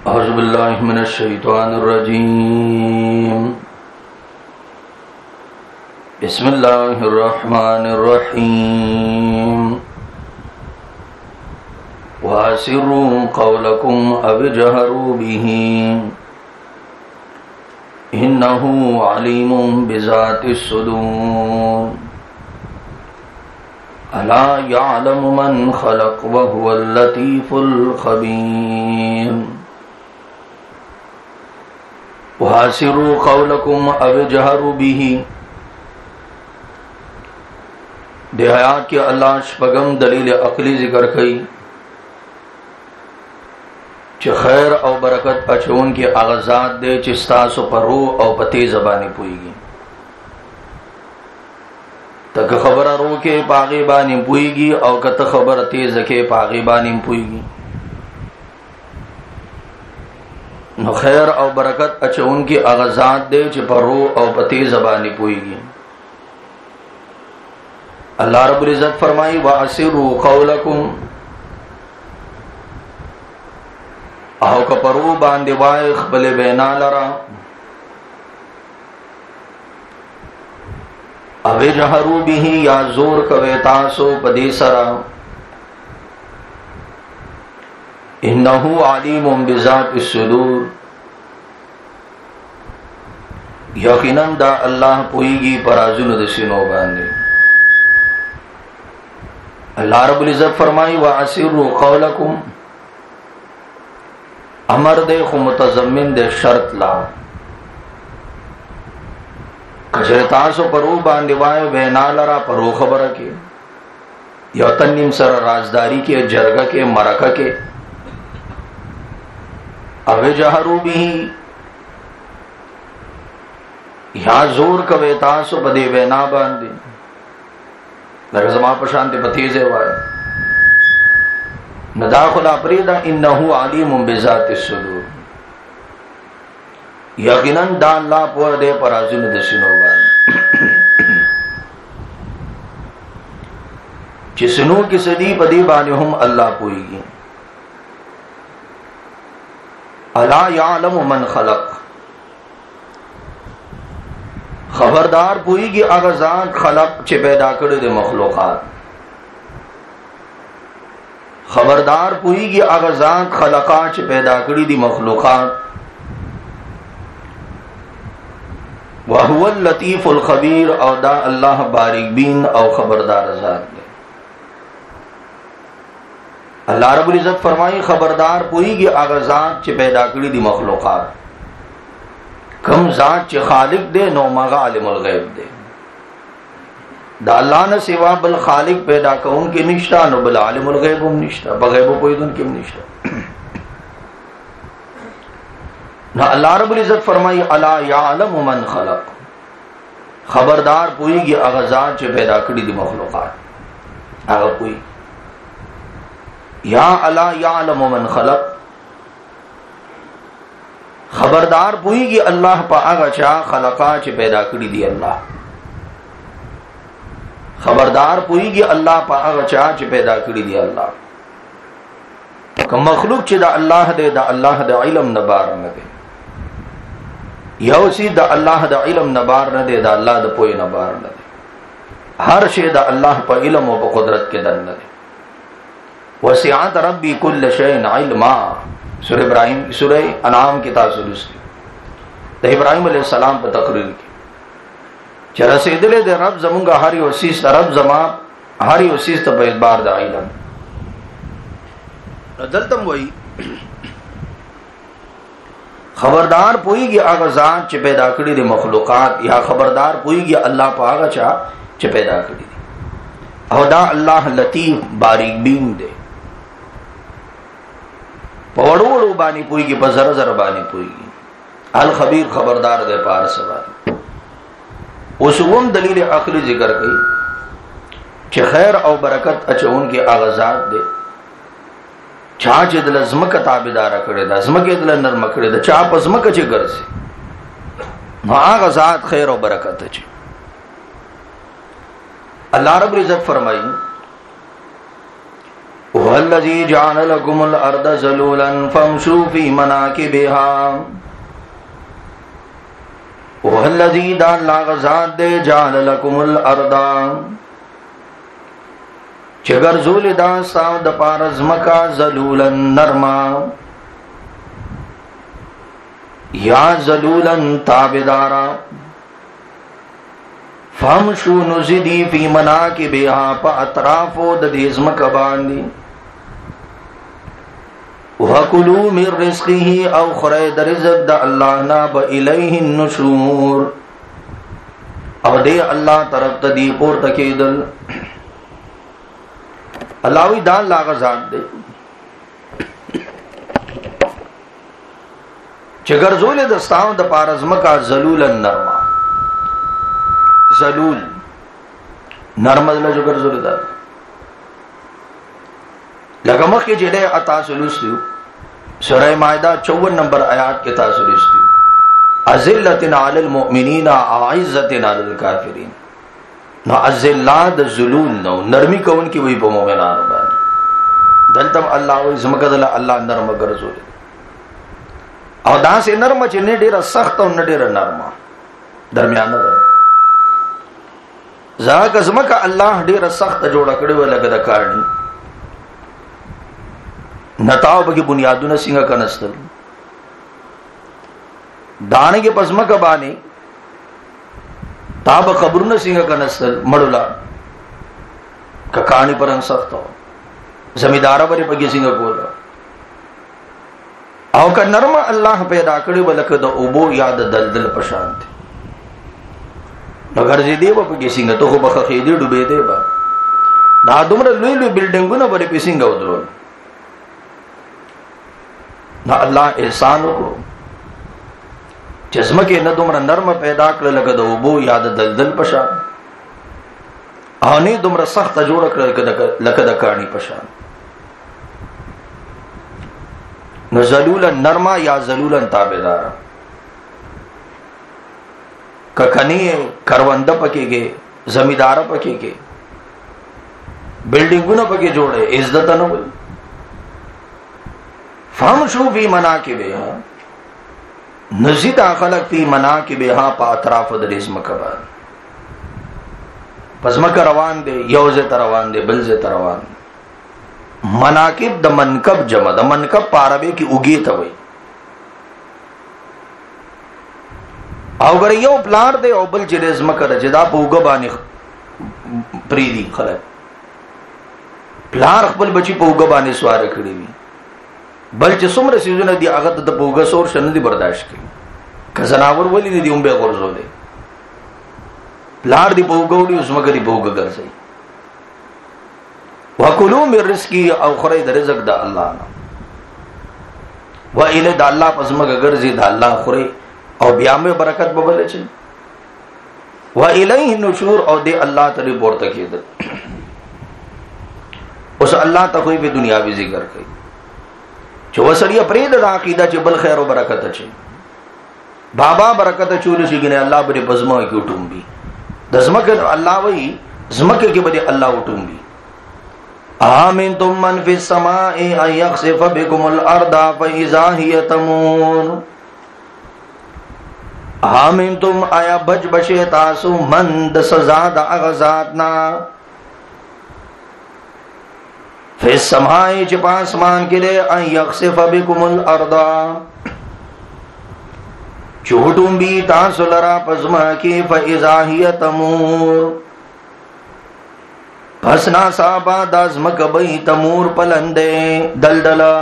औज़ुबिल्लाहि मिनश्शैतानिर्रजीम। बिस्मिल्लाहिर्रहमानिर्रहीम। वासिरू क़ौलकुम अव जहरू बिही इन्नहु अलीमुम बिज़ातिस सुदूर। अला यअलमु मन खलक़ व हुवल लतीफ़ुल ख़बीर। वासिरू क़ौलकुम अव जहरू बिही। देहात के अल्लाह शपगम दलील अकली जिक्र कई च खैर और बरकत अचून के आगाजात दे चिस्तासो परो और पते जबानी पुईगी तक खबर रो के पागे बानी पुईगी और कत खबर तेज के पागे बानी पुईगी। न खैर और बरकत अचून के आगाजात दे च परो और पते जबानी पुईगी। अल्लाह रब्बुल इज्जत फरमाई वासिरू क़ौलकुम आओ कपरू बांदे वाय खबले बेना लरा अवे जहरू बिही या जोर कवे तासो पदेसरा इन्नहु अलीमुम बिज़ातिस सुदूर। यकीनन दा अल्लाह पुईगी पराजुन दसिनो बांदे। अल्लाह रब्बुल इज्जत फरमाई वासिरू क़ौलकुम अमर दे खु मुतज़म्मिन दे शर्त ला कजरतासो परो बांदिवाए बेना लरा परो खबर के यतन्निम सर राजदारी के जरग के मरक के अवे जहरू बिही या जोर कवे तासो बदे बेना बांदे नरजमा प्रशांति पतीजे वाय नदाखुला प्रीदा इन्नहु अलीमुम बिज़ातिस सुदूर। यकीनन दा अल्लाह पोर दे पराजुन दसिनो वाय जिसनो की सदी पदी बाने हम अल्लाह पोईगी। अला यअलमु मन खलक़ खबरदार पोईगी आगाजात खलक चे पैदा करे दे मखलूकात। खबरदार पोईगी आगाजात खलका चे पैदा करी दी मखलूकात। वहुवल लतीफुल खबीर और दा अल्लाह बारिक बीन और खबरदार ज़ात दे। अल्लाह रब्बुल इज्जत फरमाई खबरदार पोईगी आगाजात चे पैदा करी दी मखलूकात। कम जात चे खालिक दे नो मगा आलिमुल गैब दे। दा अल्लाह ने सिवा बल खालिक पैदा कौन के निष्ठा नो बल आलिमुल गैब निष्ठा बगैब कोई दुन के निष्ठा ना। अल्लाह रब्बुल इज्जत फरमाई अला यअलमु मन खलक़ खबरदार पोईगी आगाजात चे पैदा करी दी मखलूकात। आगा पोई या अला यअलमु मन खलक़ खबरदार पोईगी अल्लाह पा आगा चा खलका चे पैदा करी दी अल्लाह। खबरदार पोईगी अल्लाह पा आगा चा चे पैदा करी दी अल्लाह। का मखलूक चे दा अल्लाह दे इल्म नबार न दे यौसी दा अल्लाह दा इल्म नबार न दे दा अल्लाह दा पोई नबार न दे। हर शे दा अल्लाह पा इल्म व कुदरत के दन न दे। वसिअत रब्बी कुल्ल शैइन इल्मा सूरह इब्राहिम सूरह अनाम की तासुलुस की तो इब्राहिम अलैहिस्सलाम पर तकरीर की चरा से दिले दे रब जमुंगा हरी वसीस रब जमा हरी वसीस तो बार दा इल्म दलतम वही खबरदार पोईगी आगाजात चे पैदा करी दे मखलूकात या खबरदार पोईगी अल्लाह पागा चा चे पैदा करी दे। औदा अल्लाह लतीफ बारीक बीन दे पवड़ो वड़ो बानी पुईगी पर जरा जरा बानी पुईगी। अल खबीर खबरदार दे पार सवार उसवम दलील अकली जिक्र कई चे खैर और बरकत अचून के आगाजात दे छाच दिल अजमक ताबेदारा करे दा अजमक दिल नरम करे दा चाप अजमक चे घर से आगाजात खैर और बरकत चे। अल्लाह रब्बुल इज्जत फरमाई والذی جعل لکم الارض ذلولا فامشوا فی مناکبها والذی دا اللہ غزاد دے جعل لکم الارض چگر زول دا ساو دا پارز مکا ذلولا نرما یا ذلولا تابدارا فامشوا نزدی فی مناکبها پا اطرافو دا دیزمک باندی وَكُلُوا مِن رِزْقِهِ او خرید رزق دا اللہ نا با الیہ النشور او دے اللہ طرف تا دی پور تکیدل اللہوی دا اللہ غزاد دے چگر زول دستاو دا پارزمکا ذلولا نرما ذلول نرم دل چگر زول دا لگا مخ کے جڑے عطا سلوستیو سورہ مائدہ 54 نمبر آیات کے تاسلوستیو اذلت علی المؤمنین اعزت علی الکافرین نو ازلات ذلول نو نرمی کون کی وہی پا مومنان بانی دلتم اللہ وی زمکد اللہ نرم گرزول او دا سے نرم چی نے دیر سخت او نے دیر نرم درمیان دا زاک زمکا اللہ دیر سخت جوڑا کڑی وی لگا دا کارنی نتاو بکی بنیادون سنگا کنستل دانے کے پزمکا بانی تاب خبرون سنگا کنستل مڑولا ککانی پرنگ سخت ہو زمیدارہ بری پکی سنگا کولا او کا نرم اللہ پیدا کری ولک دا اوبو یاد دلدل پشانت نگر زی دے با پکی سنگا تو خوب خیدی ڈوبے دے با دا دمرا لوی لوی بلڈنگو نا بری پی سنگا ادرول نا اللہ احسان کو جسم کے نہ دمرا نرم پیدا کر لگا دا اوبو یاد دلدل پشان آنی دمرا سخت جوڑ کر لگا دا کانی پشان نو ذلولا نرما یا ذلولا تابدارا ککنی کروندہ پکے گے زمیدارہ پکے گے بلڈنگوں نہ پکے جوڑے عزت نہ بول فامشوا فی مناکبها نزید خلق فی مناکبها پا اطراف دریز مکبان پس مکہ روان دے یوز تروان دے بلز تروان دے مناکب دا منکب جمع دا منکب پاربے کی اگی توئی او گر you پلار they O bill chillies مکر جدا پا اگا بانی پریدی خلق پلار خبل بچی پا اگا بانی سوار کری بھی بل چه سمر سیزو ندی آغت دا پا اگا سور شن دی برداشت کی کسناور ولی ندی ام بے غرزو دے پلار دی پا اگا اڑی اس مکر دی پا اگا گر سی وَكُلُوا مِن رِزْقِهِ او خرید رزق دا اللہ نا وَإِلَى دا اللہ پسمک گرزی دا اللہ خری او بیامے برکت ببلے چل وَإِلَيْهِ النُّشُورُ او دے اللہ تری بورتا کی در اس اللہ تخوی پہ دنیاوی ذکر کئی چو وسڑی پرید دا عقیدہ چی بل خیر و برکت چی بابا برکت چولی شی گنے اللہ بڑے بزمہ کی اٹھوں بھی دزمک اللہ وی زمک کی بڑے اللہ اٹھوں بھی آمنتم من فی السماء ان یخسف بکم الارض فاذا هی تمور آمنتم آیا بچ بشے تاسو من د سزا د اغزادنا فی السماء چ پاسمان کے لئے ان یخسف بکم الارض چوٹوں بھی تاسو لرا پزما کی فاذا هی تمور پسنا صحابہ دازمک بئی تمور پلندے دلدلا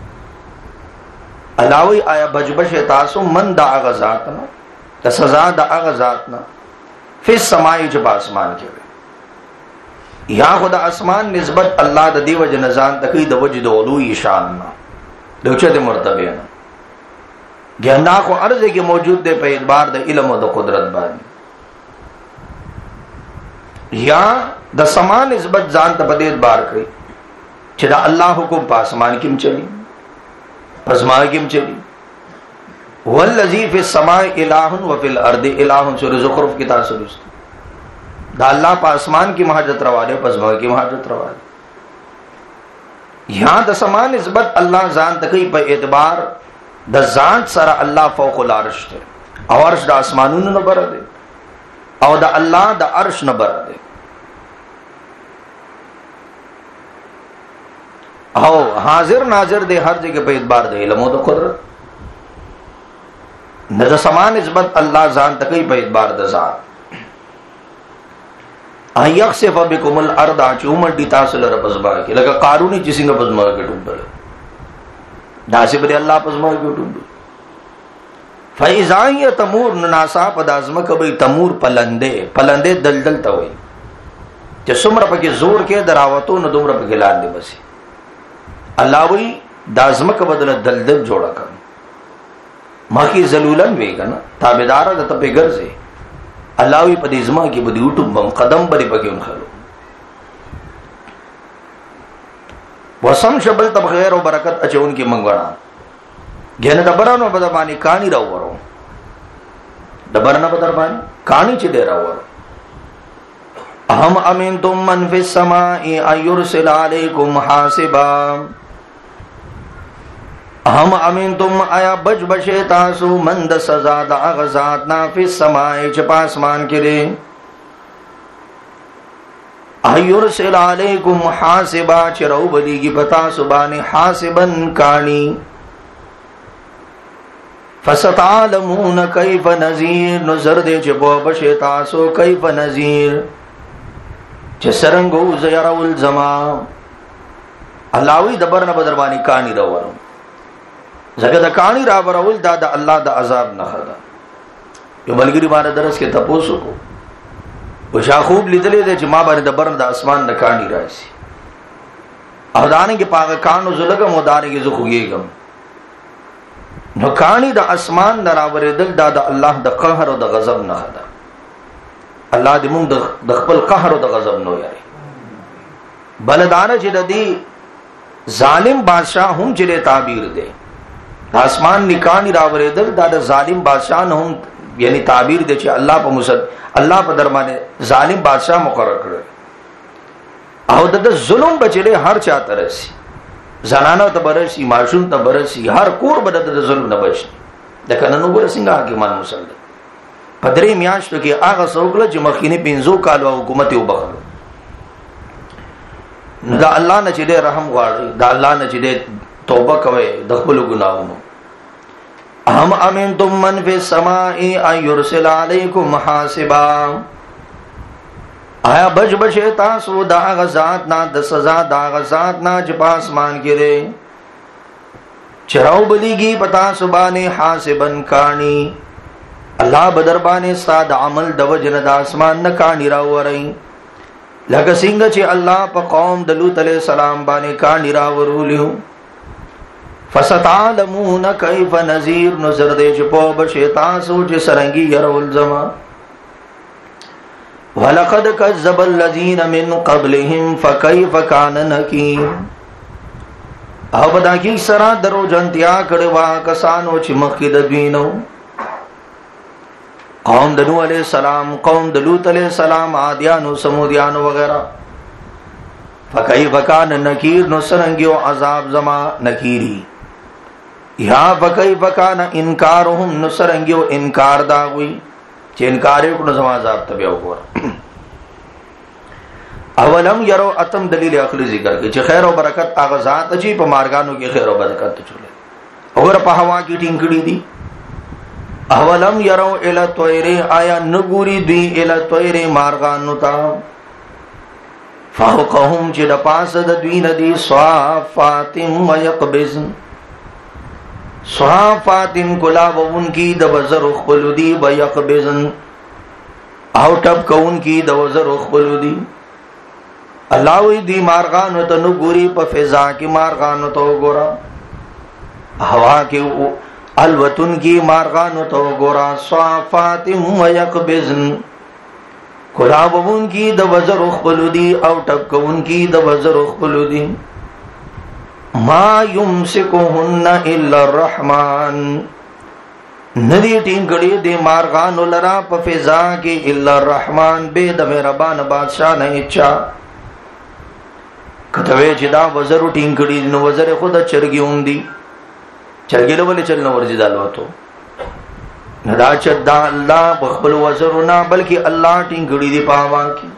علاوی آیا بجبش تاسو من دا اغزاتنا دا سزا دا اغزاتنا فی السمائی جب آسمان کے لئے یا خدا اسمان نسبت اللہ دا دیو جنزان تکی دا وجد علوی شاننا دوچت مرتبینا گہنا کو عرضے کے موجود دے پہ اعتبار دا علم و دا قدرت بانی یا دا سمان نسبت ځان ته بدید بار کړی چې دا الله حکم په اسمان کې چلی پسما کې چلی والذی فی السماء الہ وفی الارض الہ سورۃ زخرف کی تاسو دا الله په اسمان کې مهاجت روا دے پسما کې مهاجت روا دے यहाँ द समा निस्बत अल्लाह जान तकई पे एतबार द जात सरा अल्लाह फौकुल अर्श थे और अर्श द आसमानून न बर दे और द अल्लाह द अर्श न बर दे आओ हाजिर नाजिर दे हर जगह पे एतबार दे इल्म द कुदरत न द समा निस्बत अल्लाह जान तकई पे एतबार द जात यक्सिफ बिकुमुल अर्दा चूमल डी तासल रपसबा के लगा कारूनी जिसिंग पसमा के टुंबल दासिब दे अल्लाह पसमा के टुंबल फैजाय तमूर नासा पदाजम कबई तमूर पलंदे पलंदे दलदल तवई जे सुमर पके जोर के दरावतो न दुमर पके लाल दे बसी अल्लाह वही दाजम क बदल दलदल जोड़ा कर माकी जलूलन वेगा ना ताबेदार द तपे घर से अल्लाह पदिजमा की बदी उटुंबम कदम बरी पके उन खलो वसम शबल तब खैर और बरकत अचे उनकी मंगवाना घेन डबरानो बदरबानी कानी राव वरो डबरना बदरबानी कानी चिदे राव वरो अहम अमीन तुम मन फिस समाई अयुरसिल अलैकुम हासिबा हम अमीन तुम आया बच बशे तासु मंद सजा दागजात ना फिस समाए चपासमान के रे अयुरसिल अलैकुम हासिबा चिरौ बली की पता सुबाने हासिबन कानी फसतालमून कैफ नजीर नजर दे चपो बशे तासु कैफ नजीर चसरंगो जयरउल जमा अल्लाही दबर न बदरबानी कानी रवरो जगत कानी रावरउल दादा अल्लाह दा अजाब न खदा यो मलगिरी मारे दरस के तपोसु को वो शाखूब लिदले दे जमा बारे दबर दा आसमान न कानी रासी अहदाने के पाग कानो जुलगम उदाने के जुखुगेगम न कानी दा आसमान न रावरे दल दादा अल्लाह दा कहर दा गजब न खदा अल्लाह दिमुं द खपल कहर द गजब नो यारे बलदाना चिददी जालिम बादशाह हम चिरे ताबीर दे आसमान निकानी रावरे दल दादा जालिम बादशाह न हम यानी ताबीर दे चे अल्लाह पर मुसद अल्लाह पर दरमाने जालिम बादशाह मुकर्रर करे और दादा जुल्म बचले हर चा तरसी जनाना त बरसी माशूम त बरसी हर कोर बदद जुल्म न बचनी देखा ननु बरसिंगा के मान मुसल्ल पदरे म्याश तो के आगा सोकल जो मखीने पिंजो कालवा हुकूमत उबखलो दा अल्लाह न चिदे रहम वाड़ी दा अल्लाह न चिदे तौबा कवे दखबल गुनाहों हम अमीन तुम मन फे समाई अयुरसिल अलैकुम हासिबा आया बज बशे तासु दाग जात ना द सजा दाग जात ना जपासमान गिरे चराउ बलीगी पता सुबाने हासिबन कानी अल्लाह बदरबाने साद अमल दवजन दासमान न कानी रावरई लग सिंह चे अल्लाह प कौम दलूत अलैहि सलाम बाने कानी रावरूलियो फसतालमून कैफ नजीर नजर दे चपो बशेतासु चे सरंगी यरउल जमा वलक़द कज़्ज़बल लज़ीन मिन क़ब्लिहिम फ़कैफ़ कान नकीर अबदा की सरा दरो जंतिया कड़वा कसानो च मखिद दीनो कौम दनू अलैहि सलाम कौम दलूत अलैहि सलाम आदियानो समुदियानो वगैरह फ़कैफ़ कान नकीर नो सरंगियो अजाब जमा नकीरी यहाँ फ़कैफ़ कान इनकारुहुम नो सरंगियो इनकार दागुई चे इनकारे को जमा अजाब तबिया हुआ अवलम यरो अतम दलील अखली जिक्र के चे खैर और बरकत आगजात जी प मार्गानो की खैर और बरकत चले और पहवा की टिंकड़ी दी अवलम यरो इला तोयरे आया नगुरी दी इला तोयरे मार्गानुता फौकहुम चे दपासद दी नदी स्वाफातिम व यक़बिज़न स्वाफातिन कुला व उनकी दवज़र उखबलुदी व यक़बिज़न आउटअप का उनकी दवज़र उखबलुदी अल्लाह दी मार्गान तो नुगुरी प फिजा की मार्गान तो गोरा हवा के अलवतुन की मार्गान तो गोरा स्वाफातिम व यक़बिज़न खुला बबून की दवज़र उखबलुदी आउटअप का उनकी दवज़र उखबलुदी मा युमसिकुहुन्ना इल्ला रहमान नदी टिंकड़ी दे मार्गान लरा प फिजा के इल्ला रहमान बेद मेहरबान बादशाह ने इच्छा کته چې دا وزر ټینګ کړي نو وزر خود چرګي اوندي چرګي له ولې چل نو ورځي دالوته ندا چې دا الله بخبل وزرنا بلکې الله ټینګ کړي دی پاوا کی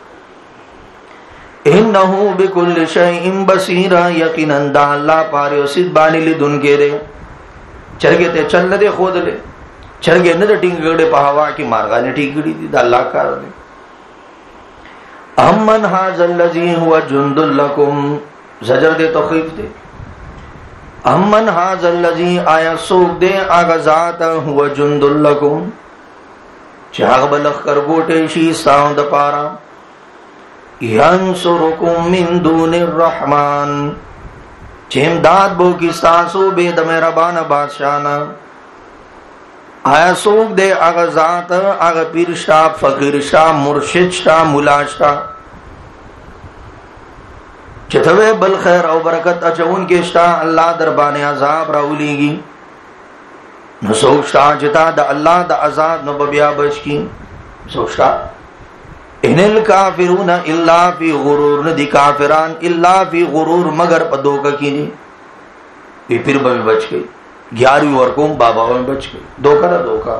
انه بكل شيء بصير یقینا دا الله پاره او سید باندې لیدون کې دی چرګي ته چل دې خود له چرګي نه ټینګ کړي پاوا کی مارغانه ټینګ کړي دی دا الله کار دی امن هاذا الذي هو جند لكم زجر دے تخفیف دے امن هاذا الذي آیا سوق دے آغا ذات هو جند لكم چاغ بلخ کرګوټه شي ساوند پارا ينصركم من دون الرحمن چیم داد بو کی ساسو بے د مهربان بادشاہنا آیا سوق دے آغا ذات آغا پیر شاہ فقیر شاہ مرشد شاہ مولا شاہ چتوے بل خیر او برکت اچون کے شاہ اللہ دربان عذاب راولیگی نو سوق شاہ جتا دا اللہ دا عذاب نو ببیا بچ کی سوق شاہ ان الکافرون الا فی غرور ندی کافران الا فی غرور مگر پا دوکا کی نہیں یہ پھر بمی بچ گئی 11ویں ورکوم بابا میں بچ گئی دوکا نہ دوکا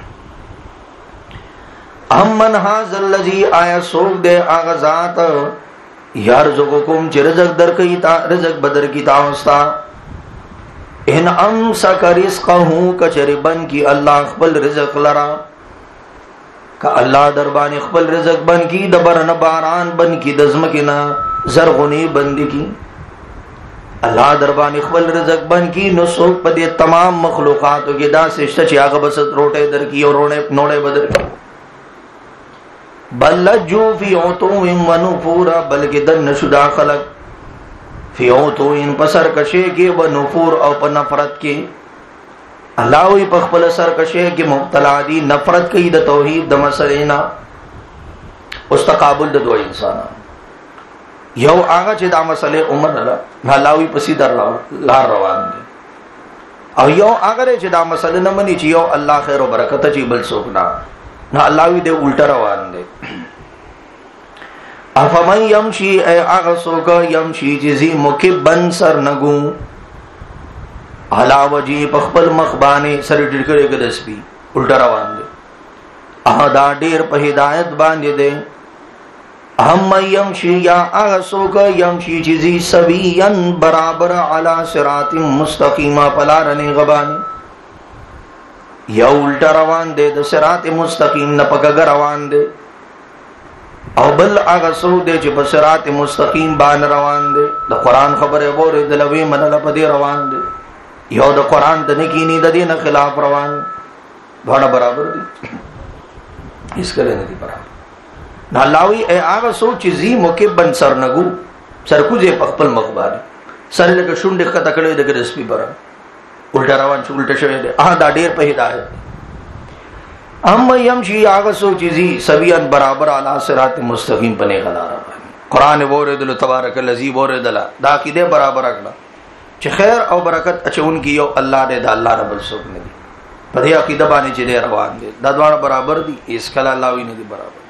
امن هاذا الذی آیا سوق دے آغازات یارزقکم چ رزق در کی تا رزق بدر کی تاستا ان امسک رزقه کچری بن کی اللہ خپل رزق لرا کا اللہ دربان خپل رزق بن کی دبرن باران بن کی دزمکنا زرغنی بند کی اللہ دربان خپل رزق بن کی نو سوک پدے تمام مخلوقاتو کی دا سشت چی آغا بسط روٹے در کی اور نوڑے بدر کی بل لجو فی عطوئن و نفورا بلکہ دن شدا خلق فی عطوئن پسر کشے کے و نفور او پا نفرت کے اللہ وی پخپل سر کشے کے مبتلا دی نفرت کی دا توحید دا مسلینا اس تقابل دا دو انسانا یو آغا چه دا مسئلے عمر اللہ وی پسی در لار روان دے او یو آغا چه دا مسئلے نمانی چه یو اللہ خیر و برکت چه بل سوکنا نہ اللہ وی دے الٹا روان دے افمن یمشی اے اغسو کا یمشی جزی مکبن سر نگو علا وجی پخبل مخبانے سر ڈڑکڑے گدس بھی الٹا روان دے اہدا دیر پہ ہدایت باندے دے ہم یمشی یا اغسو کا یمشی جزی سوین برابر علا صراط مستقیمہ پلا رنے غبانے یا الٹا روان دے د صراط مستقیم نہ پکګ روان دے او بل هغه سو دے چې په صراط مستقیم باندې روان دے د قران خبره وره د لوی منل پدې روان دے یو د قران د نکینی د دین خلاف روان دونه برابر دي اس کله نه دي برابر نه لاوی اے هغه سو چې زی مکبن سر نګو سرکوځه په خپل مخبار سر له شونډه کته کړي د ګرسپی برابر الٹا روان شو الٹا شوی دے دا ډیر په ہدایت ام یمشی آغسو چیزی سبیان برابر علی صراط مستقیم پنے غلا رہا قرآن بورے دل تبارک الذی بورے دلا دا عقیدے برابر اکلا چھ خیر او برکت اچھا ان کی یو اللہ دے دا اللہ رب السوک نے دی پدے عقیدہ بانے چھ دے روان دے دا دوارا برابر دی اس کلا اللہ وی نے دی برابر